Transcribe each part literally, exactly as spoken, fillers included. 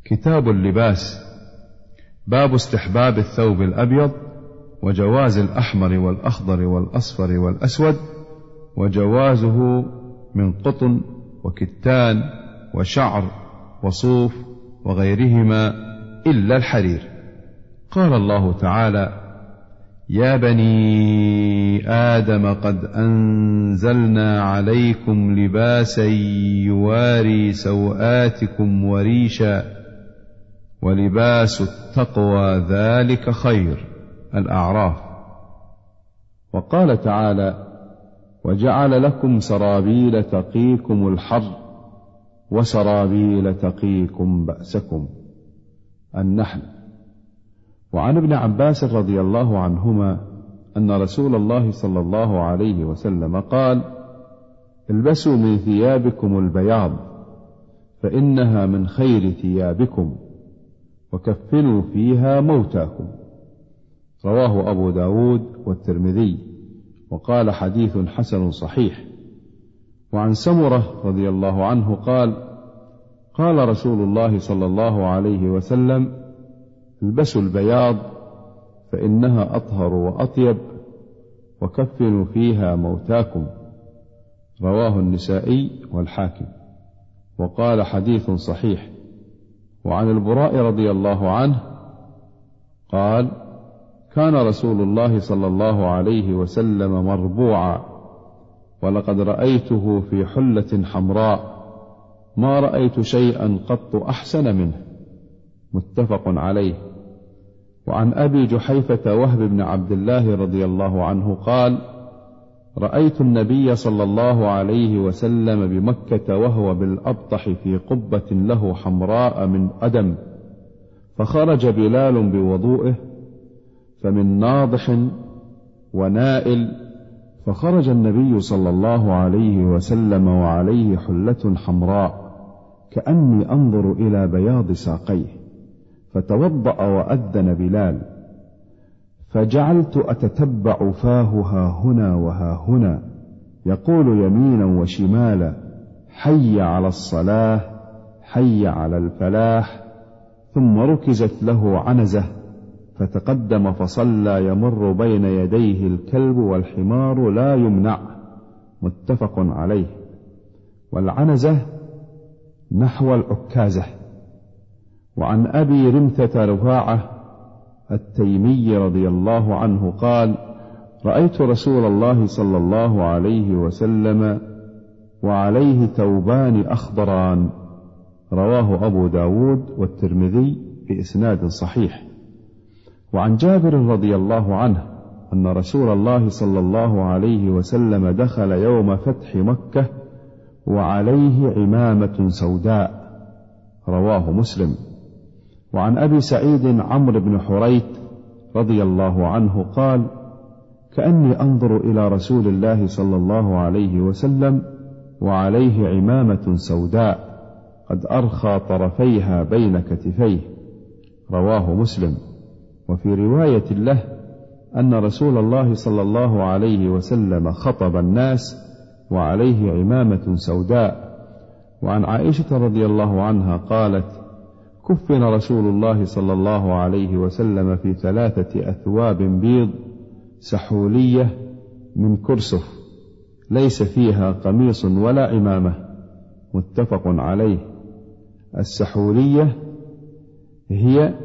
كتاب اللباس. باب استحباب الثوب الأبيض وجواز الأحمر والأخضر والأصفر والأسود، وجوازه من قطن وكتان وشعر وصوف وغيرهما إلا الحرير. قال الله تعالى: يا بني آدم قد أنزلنا عليكم لباسا يواري سوآتكم وريشا ولباس التقوى ذلك خير. الأعراف. وقال تعالى: وجعل لكم سرابيل تقيكم الحر وسرابيل تقيكم بأسكم. النحل. وعن ابن عباس رضي الله عنهما أن رسول الله صلى الله عليه وسلم قال: البسوا من ثيابكم البياض فإنها من خير ثيابكم، وكفنوا فيها موتاكم. رواه أبو داود والترمذي، وقال حديث حسن صحيح. وعن سمرة رضي الله عنه قال: قال رسول الله صلى الله عليه وسلم: البسوا البياض فإنها أطهر وأطيب، وكفنوا فيها موتاكم. رواه النسائي والحاكم، وقال حديث صحيح. وعن البراء رضي الله عنه قال: كان رسول الله صلى الله عليه وسلم مربوعا، ولقد رأيته في حلة حمراء ما رأيت شيئا قط أحسن منه. متفق عليه. وعن أبي جحيفة وهب بن عبد الله رضي الله عنه قال: رأيت النبي صلى الله عليه وسلم بمكة وهو بالأبطح في قبة له حمراء من أدم، فخرج بلال بوضوئه فمن ناضح ونائل، فخرج النبي صلى الله عليه وسلم وعليه حلة حمراء كأني أنظر إلى بياض ساقيه، فتوضأ وأذن بلال، فجعلت أتتبع فاه ها هنا وها هنا يقول يمينا وشمالا: حي على الصلاة، حي على الفلاح. ثم ركزت له عنزة فتقدم فصلى يمر بين يديه الكلب والحمار لا يمنع. متفق عليه. والعنزة نحو العكازة. وعن أبي رمثة رفاعة التيمي رضي الله عنه قال: رأيت رسول الله صلى الله عليه وسلم وعليه ثوبان أخضران. رواه أبو داود والترمذي بإسناد صحيح. وعن جابر رضي الله عنه أن رسول الله صلى الله عليه وسلم دخل يوم فتح مكة وعليه عمامة سوداء. رواه مسلم. وعن أبي سعيد عمرو بن حريث رضي الله عنه قال: كأني أنظر إلى رسول الله صلى الله عليه وسلم وعليه عمامة سوداء قد أرخى طرفيها بين كتفيه. رواه مسلم. وفي رواية له أن رسول الله صلى الله عليه وسلم خطب الناس وعليه عمامة سوداء. وعن عائشة رضي الله عنها قالت: كفن رسول الله صلى الله عليه وسلم في ثلاثة أثواب بيض سحولية من كرسف ليس فيها قميص ولا عمامة. متفق عليه. السحولية هي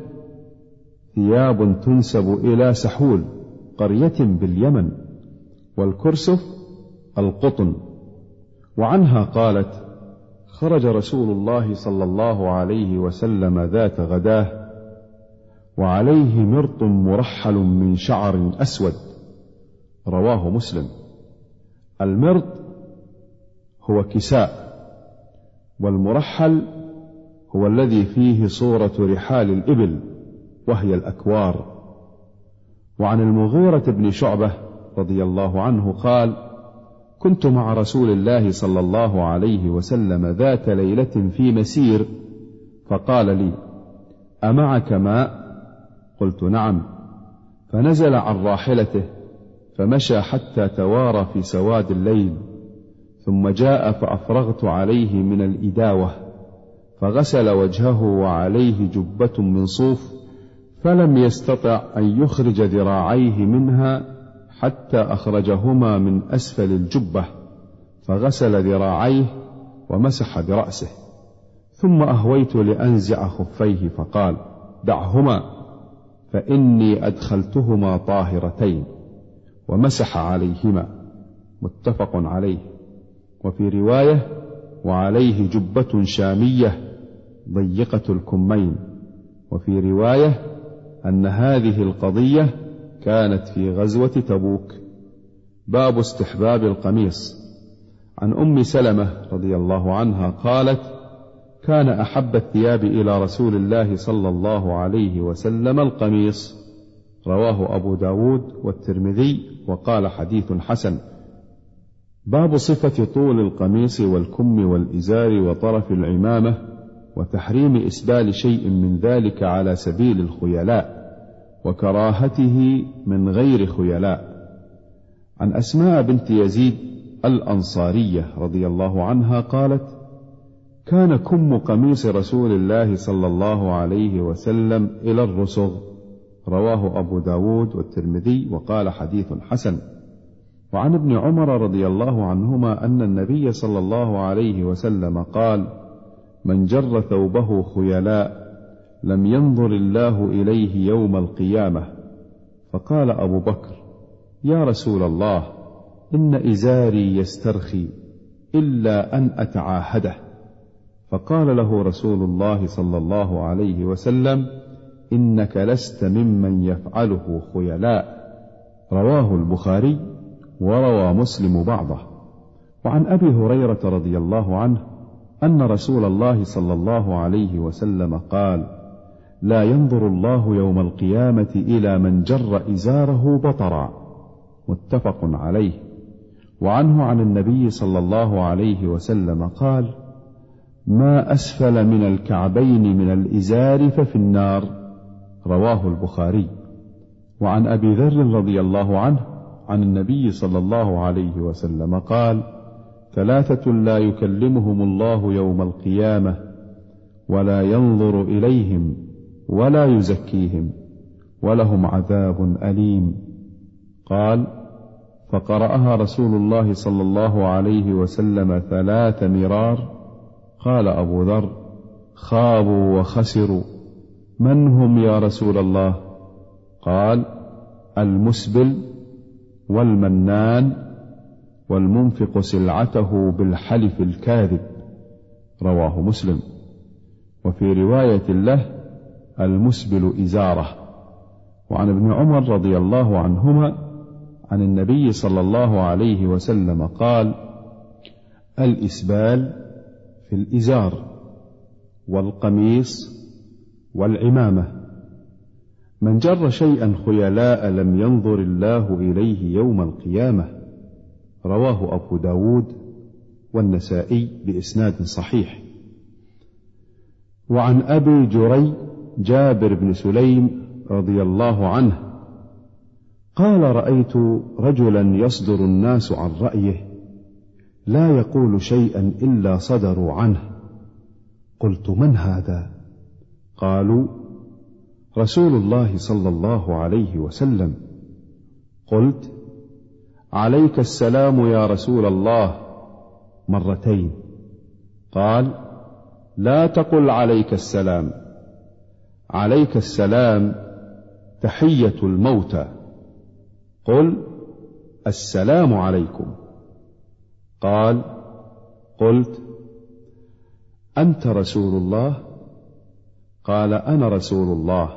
ثياب تنسب إلى سحول قرية باليمن، والكرسف القطن. وعنها قالت: خرج رسول الله صلى الله عليه وسلم ذات غداه وعليه مرط مرحل من شعر أسود. رواه مسلم. المرط هو كساء، والمرحل هو الذي فيه صورة رحال الإبل وهي الأكوار. وعن المغيرة بن شعبة رضي الله عنه قال: كنت مع رسول الله صلى الله عليه وسلم ذات ليلة في مسير، فقال لي: أمعك ماء؟ قلت: نعم. فنزل عن راحلته فمشى حتى توارى في سواد الليل، ثم جاء فأفرغت عليه من الإداوة، فغسل وجهه وعليه جبة من صوف، فلم يستطع أن يخرج ذراعيه منها حتى أخرجهما من أسفل الجبة، فغسل ذراعيه ومسح برأسه. ثم أهويت لأنزع خفيه فقال: دعهما فإني أدخلتهما طاهرتين، ومسح عليهما. متفق عليه. وفي رواية: وعليه جبة شامية ضيقة الكمين. وفي رواية أن هذه القضية كانت في غزوة تبوك. باب استحباب القميص. عن أم سلمة رضي الله عنها قالت: كان أحب الثياب إلى رسول الله صلى الله عليه وسلم القميص. رواه أبو داود والترمذي وقال حديث حسن. باب صفة طول القميص والكم والإزار وطرف العمامة، وتحريم إسبال شيء من ذلك على سبيل الخيلاء، وكراهته من غير خيلاء. عن أسماء بنت يزيد الأنصارية رضي الله عنها قالت: كان كم قميص رسول الله صلى الله عليه وسلم إلى الرسغ. رواه أبو داود والترمذي وقال حديث حسن. وعن ابن عمر رضي الله عنهما أن النبي صلى الله عليه وسلم قال: من جر ثوبه خيلاء لم ينظر الله إليه يوم القيامة. فقال أبو بكر: يا رسول الله، إن إزاري يسترخي إلا أن أتعاهده. فقال له رسول الله صلى الله عليه وسلم: إنك لست ممن يفعله خيلاء. رواه البخاري وروى مسلم بعضه. وعن أبي هريرة رضي الله عنه أن رسول الله صلى الله عليه وسلم قال: لا ينظر الله يوم القيامة إلى من جر إزاره بطرا. متفق عليه. وعنه عن النبي صلى الله عليه وسلم قال: ما أسفل من الكعبين من الإزار ففي النار. رواه البخاري. وعن أبي ذر رضي الله عنه عن النبي صلى الله عليه وسلم قال: ثلاثة لا يكلمهم الله يوم القيامة ولا ينظر إليهم ولا يزكيهم ولهم عذاب أليم. قال: فقرأها رسول الله صلى الله عليه وسلم ثلاث مرار. قال أبو ذر: خابوا وخسروا. من هم يا رسول الله؟ قال: المسبل والمنان والمنفق سلعته بالحلف الكاذب. رواه مسلم. وفي رواية له: المسبل إزاره. وعن ابن عمر رضي الله عنهما عن النبي صلى الله عليه وسلم قال: الإسبال في الإزار والقميص والعمامة. من جر شيئا خيلاء لم ينظر الله إليه يوم القيامة. رواه أبو داود والنسائي بإسناد صحيح. وعن أبي جري جابر بن سليم رضي الله عنه قال: رأيت رجلا يصدر الناس عن رأيه لا يقول شيئا إلا صدروا عنه. قلت: من هذا؟ قالوا: رسول الله صلى الله عليه وسلم. قلت: عليك السلام يا رسول الله مرتين. قال: لا تقل عليك السلام، عليك السلام تحية الموتى، قل السلام عليكم. قال: قلت: أنت رسول الله؟ قال: أنا رسول الله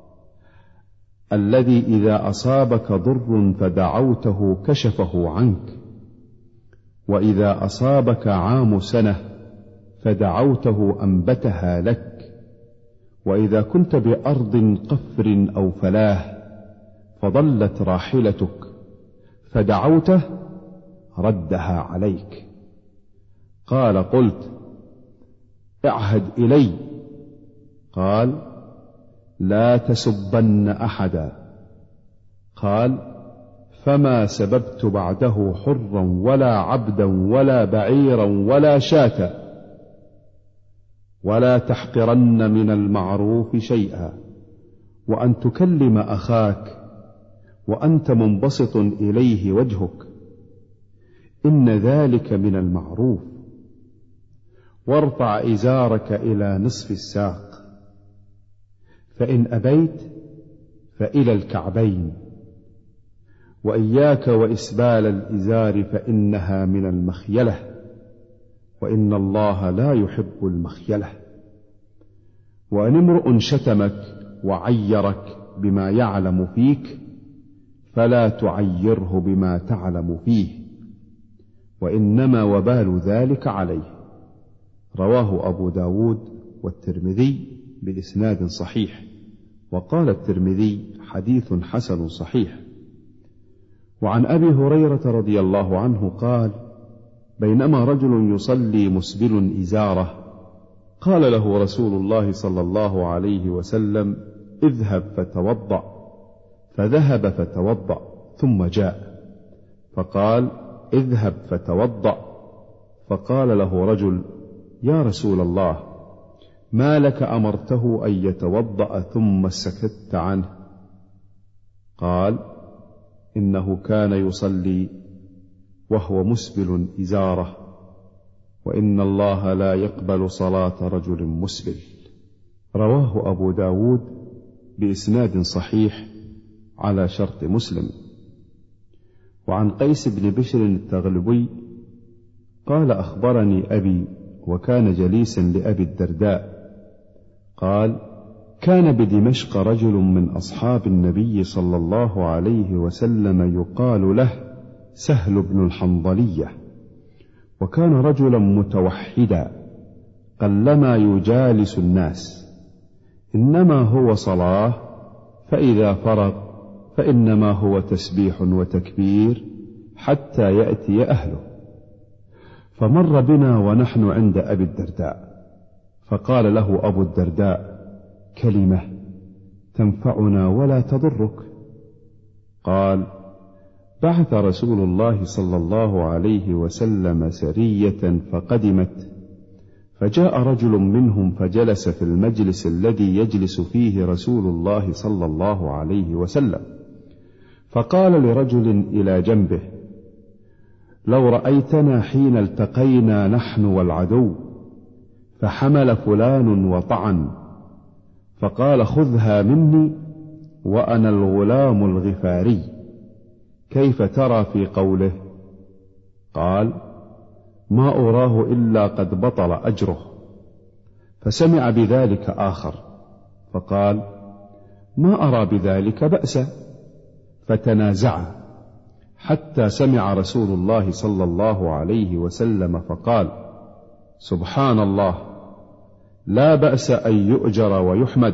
الذي إذا أصابك ضر فدعوته كشفه عنك، وإذا أصابك عام سنة فدعوته أنبتها لك، وإذا كنت بأرض قفر أو فلاه فضلت راحلتك فدعوته ردها عليك. قال: قلت: اعهد إلي. قال: لا تسبن أحدا. قال: فما سببت بعده حرا ولا عبدا ولا بعيرا ولا شاة. ولا تحقرن من المعروف شيئا، وأن تكلم أخاك وأنت منبسط إليه وجهك، إن ذلك من المعروف. وارفع إزارك إلى نصف الساق، فإن أبيت فإلى الكعبين، وإياك وإسبال الإزار فإنها من المخيلة، وإن الله لا يحب المخيلة. وإن امرؤ شتمك وعيرك بما يعلم فيك فلا تعيره بما تعلم فيه، وإنما وبال ذلك عليه. رواه أبو داود والترمذي بإسناد صحيح، وقال الترمذي حديث حسن صحيح. وعن أبي هريرة رضي الله عنه قال: بينما رجل يصلي مسبل إزاره قال له رسول الله صلى الله عليه وسلم: اذهب فتوضأ. فذهب فتوضأ ثم جاء فقال: اذهب فتوضأ. فقال له رجل: يا رسول الله، ما لك أمرته أن يتوضأ ثم سكت عنه؟ قال: إنه كان يصلي وهو مسبل إزاره، وإن الله لا يقبل صلاة رجل مسبل. رواه أبو داود بإسناد صحيح على شرط مسلم. وعن قيس بن بشر التغلبي قال: أخبرني أبي، وكان جليسا لأبي الدرداء، قال: كان بدمشق رجل من أصحاب النبي صلى الله عليه وسلم يقال له سهل بن الحنظلية، وكان رجلا متوحدا قلما يجالس الناس، إنما هو صلاة، فإذا فرغ فإنما هو تسبيح وتكبير حتى يأتي أهله. فمر بنا ونحن عند أبي الدرداء، فقال له أبو الدرداء: كلمة تنفعنا ولا تضرك. قال: بعث رسول الله صلى الله عليه وسلم سرية فقدمت، فجاء رجل منهم فجلس في المجلس الذي يجلس فيه رسول الله صلى الله عليه وسلم، فقال لرجل إلى جنبه: لو رأيتنا حين التقينا نحن والعدو، فحمل فلان وطعن، فقال: خذها مني وأنا الغلام الغفاري، كيف ترى في قوله؟ قال: ما أراه إلا قد بطل أجره. فسمع بذلك آخر فقال: ما أرى بذلك بأسا. فتنازعا حتى سمع رسول الله صلى الله عليه وسلم فقال: سبحان الله، لا بأس أن يؤجر ويحمد.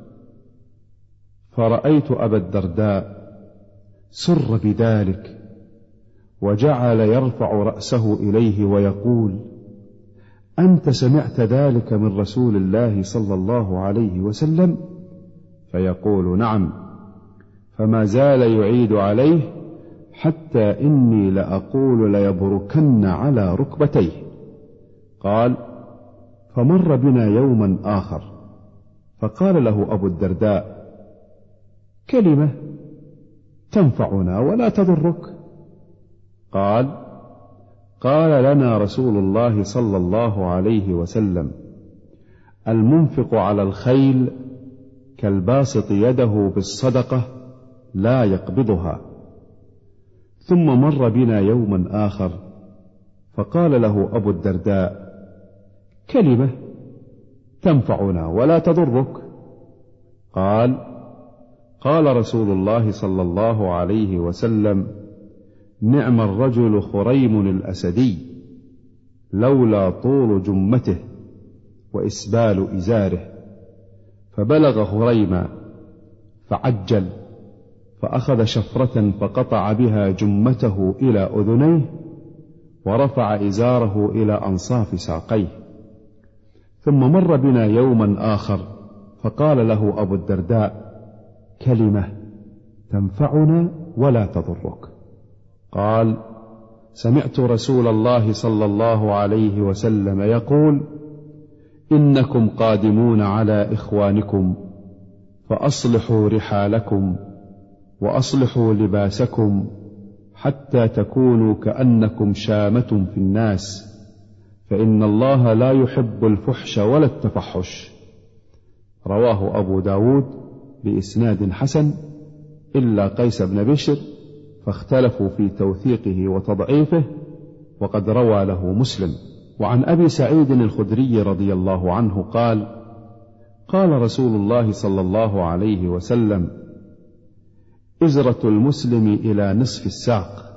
فرأيت أبا الدرداء سر بذلك، وجعل يرفع رأسه إليه ويقول: أنت سمعت ذلك من رسول الله صلى الله عليه وسلم؟ فيقول: نعم. فما زال يعيد عليه حتى إني لأقول ليبركن على ركبتيه. قال: فمر بنا يوما آخر فقال له أبو الدرداء: كلمة تنفعنا ولا تضرك. قال: قال لنا رسول الله صلى الله عليه وسلم: المنفق على الخيل كالباسط يده بالصدقة لا يقبضها. ثم مر بنا يوما آخر فقال له أبو الدرداء: كلمة تنفعنا ولا تضرك. قال: قال رسول الله صلى الله عليه وسلم: نعم الرجل خريم الأسدي، لولا طول جمته وإسبال إزاره. فبلغ خريما فعجل، فأخذ شفرة فقطع بها جمته إلى أذنيه، ورفع إزاره إلى أنصاف ساقيه. ثم مر بنا يوما آخر فقال له أبو الدرداء: كلمة تنفعنا ولا تضرك. قال: سمعت رسول الله صلى الله عليه وسلم يقول: إنكم قادمون على إخوانكم فأصلحوا رحالكم وأصلحوا لباسكم حتى تكونوا كأنكم شامة في الناس، فإن الله لا يحب الفحش ولا التفحش. رواه أبو داود بإسناد حسن إلا قيس بن بشر، فاختلفوا في توثيقه وتضعيفه، وقد روى له مسلم. وعن أبي سعيد الخدري رضي الله عنه قال: قال رسول الله صلى الله عليه وسلم: إزرة المسلم إلى نصف الساق،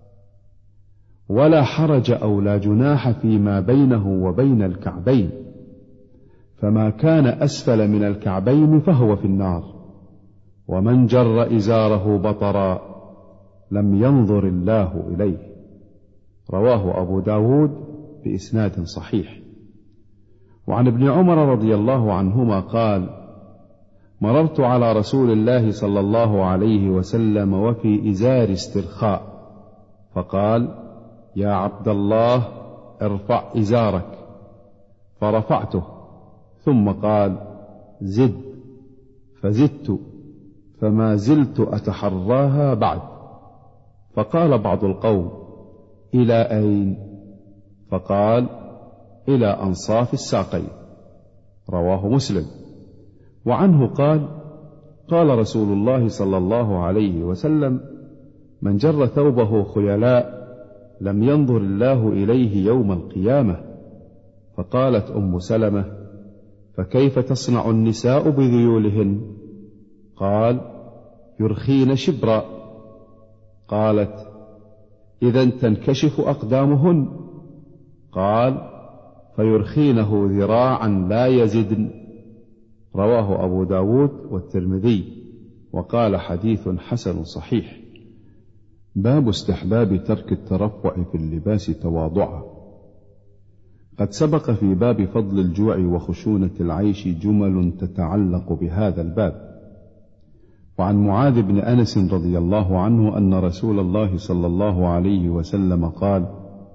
ولا حرج أو لا جناح فيما بينه وبين الكعبين، فما كان أسفل من الكعبين فهو في النار، ومن جر إزاره بطرا لم ينظر الله إليه. رواه أبو داود بإسناد صحيح. وعن ابن عمر رضي الله عنهما قال: مررت على رسول الله صلى الله عليه وسلم وفي إزار استرخاء، فقال: يا عبد الله ارفع إزارك، فرفعته، ثم قال: زد، فزدت، فما زلت أتحراها بعد. فقال بعض القوم: إلى أين؟ فقال: إلى أنصاف الساقين. رواه مسلم. وعنه قال: قال رسول الله صلى الله عليه وسلم: من جر ثوبه خيلاء لم ينظر الله إليه يوم القيامة. فقالت أم سلمة: فكيف تصنع النساء بذيولهن؟ قال: يرخين شبرا. قالت: إذا تنكشف أقدامهن؟ قال: فيرخينه ذراعا لا يزدن. رواه أبو داود والترمذي، وقال حديث حسن صحيح. باب استحباب ترك الترفع في اللباس تواضعا. قد سبق في باب فضل الجوع وخشونة العيش جمل تتعلق بهذا الباب. وعن معاذ بن أنس رضي الله عنه أن رسول الله صلى الله عليه وسلم قال: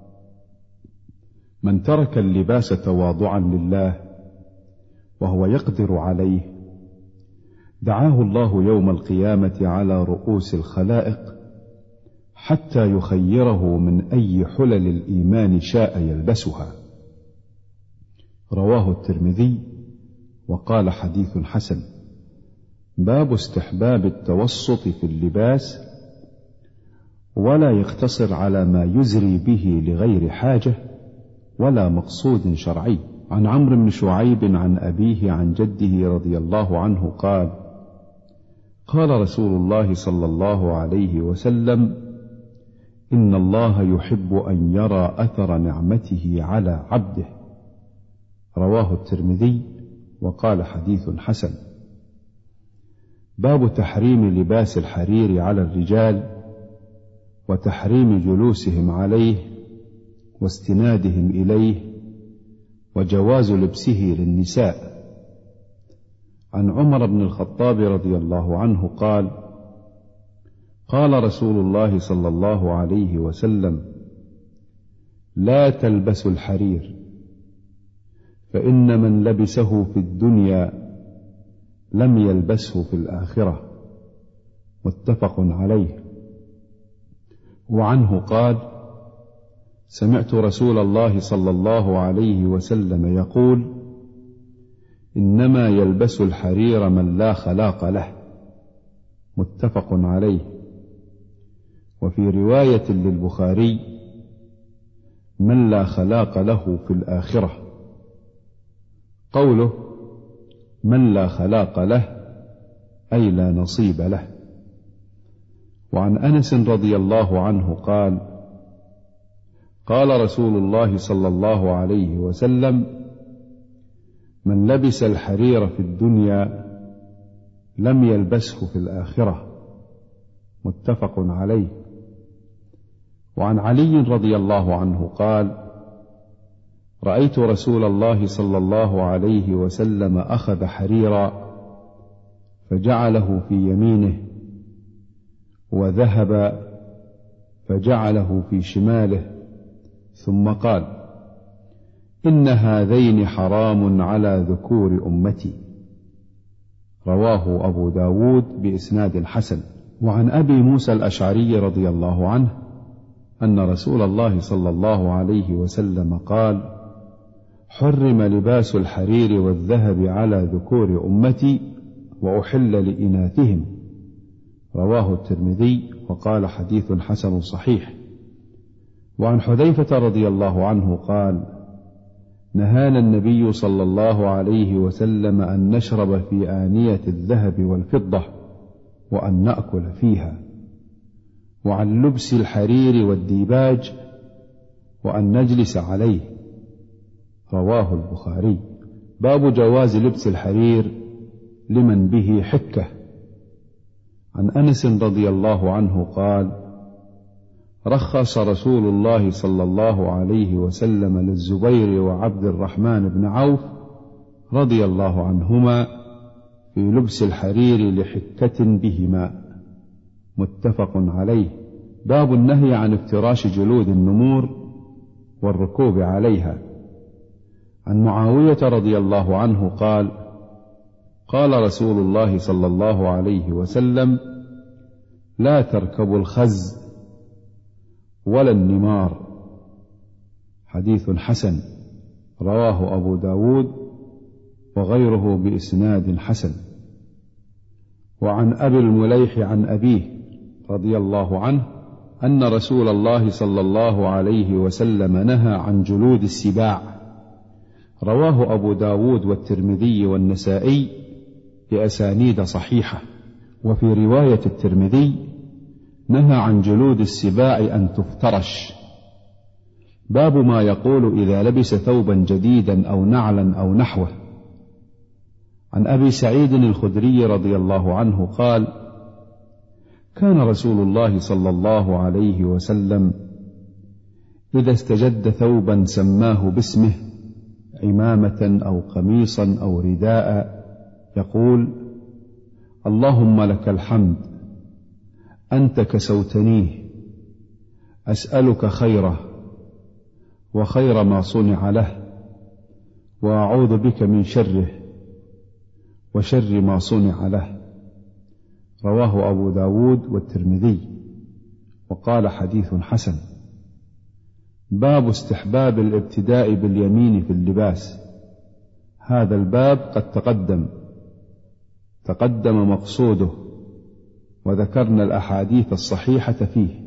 من ترك اللباس تواضعا لله وهو يقدر عليه دعاه الله يوم القيامة على رؤوس الخلائق حتى يخيره من أي حلل الإيمان شاء يلبسها. رواه الترمذي، وقال حديث حسن. باب استحباب التوسط في اللباس، ولا يقتصر على ما يزري به لغير حاجة ولا مقصود شرعي. عن عمرو بن شعيب عن أبيه عن جده رضي الله عنه قال: قال رسول الله صلى الله عليه وسلم: إن الله يحب أن يرى أثر نعمته على عبده. رواه الترمذي، وقال حديث حسن. باب تحريم لباس الحرير على الرجال، وتحريم جلوسهم عليه واستنادهم إليه، وجواز لبسه للنساء. عن عمر بن الخطاب رضي الله عنه قال: قال رسول الله صلى الله عليه وسلم: لا تلبسوا الحرير، فإن من لبسه في الدنيا لم يلبسه في الآخرة. متفق عليه. وعنه قال: سمعت رسول الله صلى الله عليه وسلم يقول: إنما يلبس الحرير من لا خلاق له. متفق عليه. وفي رواية للبخاري: من لا خلاق له في الآخرة. قوله من لا خلاق له أي لا نصيب له. وعن أنس رضي الله عنه قال: قال رسول الله صلى الله عليه وسلم: من لبس الحرير في الدنيا لم يلبسه في الآخرة. متفق عليه. وعن علي رضي الله عنه قال: رأيت رسول الله صلى الله عليه وسلم أخذ حريرا فجعله في يمينه، وذهب فجعله في شماله، ثم قال: إن هذين حرام على ذكور أمتي. رواه أبو داود بإسناد حسن. وعن أبي موسى الأشعري رضي الله عنه أن رسول الله صلى الله عليه وسلم قال: حرم لباس الحرير والذهب على ذكور أمتي وأحل لإناثهم. رواه الترمذي وقال حديث حسن صحيح. وعن حذيفة رضي الله عنه قال: نهانا النبي صلى الله عليه وسلم أن نشرب في آنية الذهب والفضة وأن نأكل فيها، وعن لبس الحرير والديباج وأن نجلس عليه. رواه البخاري. باب جواز لبس الحرير لمن به حكة. عن أنس رضي الله عنه قال: رخص رسول الله صلى الله عليه وسلم للزبير وعبد الرحمن بن عوف رضي الله عنهما في لبس الحرير لحكة بهما. متفق عليه. باب النهي عن افتراش جلود النمور والركوب عليها. عن معاوية رضي الله عنه قال: قال رسول الله صلى الله عليه وسلم: لا تركبوا الخز ولا النمار. حديث حسن. رواه أبو داود وغيره بإسناد حسن. وعن أبي المليح عن أبيه رضي الله عنه أن رسول الله صلى الله عليه وسلم نهى عن جلود السباع. رواه أبو داود والترمذي والنسائي بأسانيد صحيحة. وفي رواية الترمذي: نهى عن جلود السباع أن تفترش. باب ما يقول إذا لبس ثوبا جديدا أو نعلا أو نحوه. عن أبي سعيد الخدري رضي الله عنه قال: كان رسول الله صلى الله عليه وسلم إذا استجد ثوبا سماه باسمه، عمامة أو قميصا أو رداء، يقول: اللهم لك الحمد، أنت كسوتنيه، أسألك خيره وخير ما صنع له، وأعوذ بك من شره وشر ما صنع له. رواه أبو داود والترمذي وقال حديث حسن. باب استحباب الابتداء باليمين في اللباس. هذا الباب قد تقدم تقدم مقصوده، وذكرنا الأحاديث الصحيحة فيه.